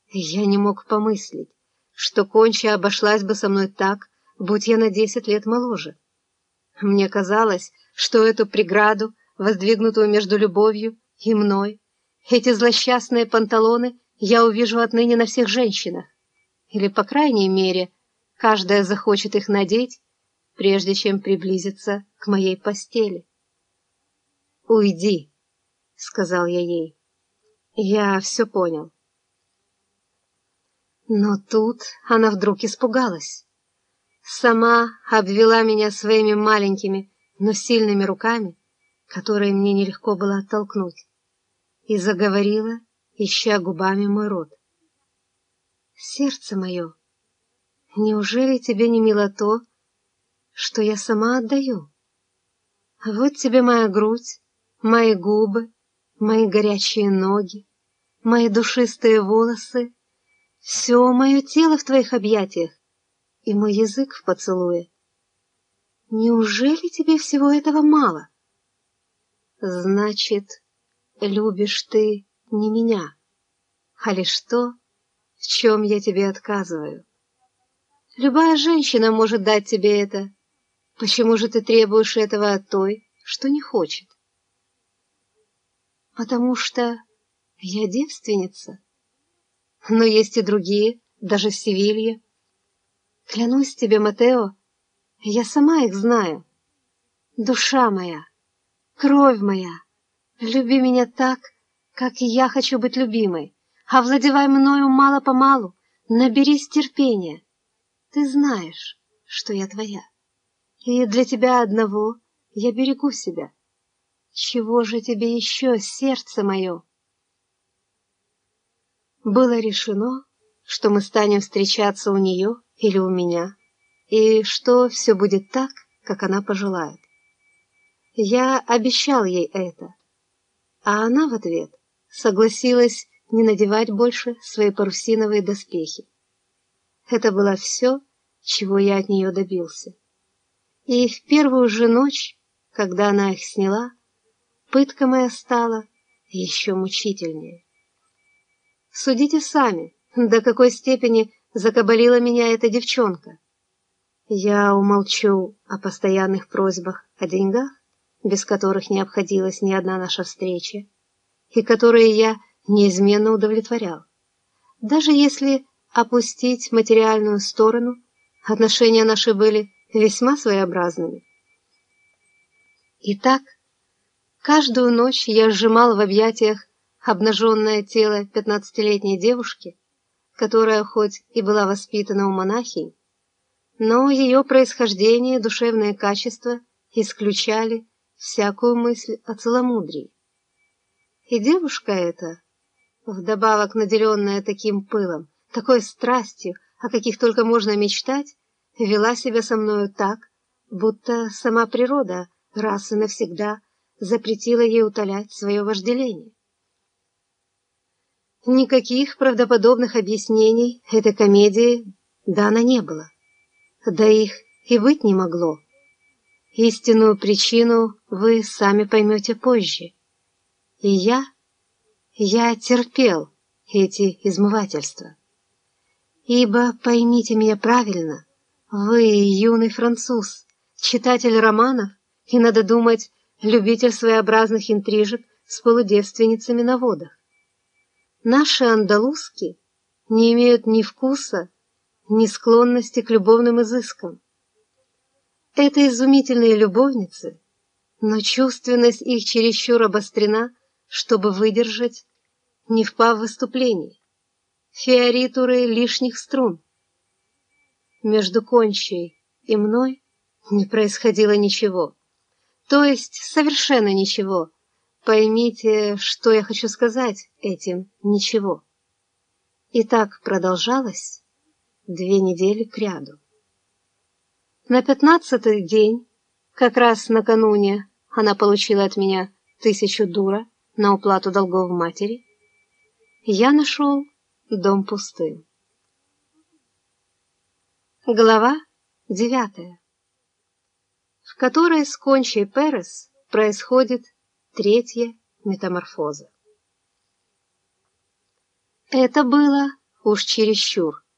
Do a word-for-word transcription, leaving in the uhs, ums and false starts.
Я не мог помыслить, что Конча обошлась бы со мной так, будь я на десять лет моложе. Мне казалось, что эту преграду, воздвигнутую между любовью и мной, эти злосчастные панталоны я увижу отныне на всех женщинах, или, по крайней мере, каждая захочет их надеть, прежде чем приблизиться к моей постели. «Уйди», — сказал я ей. «Я все понял». Но тут она вдруг испугалась. Сама обвела меня своими маленькими, но сильными руками, которые мне нелегко было оттолкнуть, и заговорила, ища губами мой рот. «Сердце мое, неужели тебе не мило то, что я сама отдаю? Вот тебе моя грудь, мои губы, мои горячие ноги, мои душистые волосы, все мое тело в твоих объятиях и мой язык в поцелуе. Неужели тебе всего этого мало? Значит, любишь ты не меня, а лишь то, в чем я тебе отказываю. Любая женщина может дать тебе это. Почему же ты требуешь этого от той, что не хочет? Потому что я девственница. Но есть и другие, даже в Севилье. Клянусь тебе, Матео, я сама их знаю. Душа моя, кровь моя, люби меня так, как и я хочу быть любимой. Овладевай мною мало-помалу, наберись терпения. Ты знаешь, что я твоя, и для тебя одного я берегу себя. Чего же тебе еще, сердце мое?» Было решено, что мы станем встречаться у нее или у меня, и что все будет так, как она пожелает. Я обещал ей это, а она в ответ согласилась не надевать больше свои парусиновые доспехи. Это было все, чего я от нее добился. И в первую же ночь, когда она их сняла, пытка моя стала еще мучительнее. Судите сами, до какой степени закабалила меня эта девчонка. Я умолчу о постоянных просьбах о деньгах, без которых не обходилась ни одна наша встреча, и которые я неизменно удовлетворял. Даже если опустить материальную сторону, отношения наши были весьма своеобразными. Итак, каждую ночь я сжимал в объятиях обнаженное тело пятнадцатилетней девушки, которая хоть и была воспитана у монахинь, но ее происхождение и душевные качества исключали всякую мысль о целомудрии. И девушка эта, вдобавок наделенная таким пылом, такой страстью, о каких только можно мечтать, вела себя со мною так, будто сама природа раз и навсегда запретила ей утолять свое вожделение. Никаких правдоподобных объяснений этой комедии дано не было, да их и быть не могло. Истинную причину вы сами поймете позже. И я, я терпел эти измывательства. Ибо, поймите меня правильно, вы юный француз, читатель романов и, надо думать, любитель своеобразных интрижек с полудевственницами на водах. Наши андалузки не имеют ни вкуса, ни склонности к любовным изыскам. Это изумительные любовницы, но чувственность их чересчур обострена, чтобы выдержать, не впав в выступление, фиоритуры лишних струн. Между Кончей и мной не происходило ничего, то есть совершенно ничего. Поймите, что я хочу сказать этим «ничего». И так продолжалось две недели кряду. На пятнадцатый день, как раз накануне, она получила от меня тысячу дура на уплату долгов матери, я нашел дом пустым. Глава девятая, в которой с Кончей Перес происходит третья метаморфоза. Это было уж чересчур.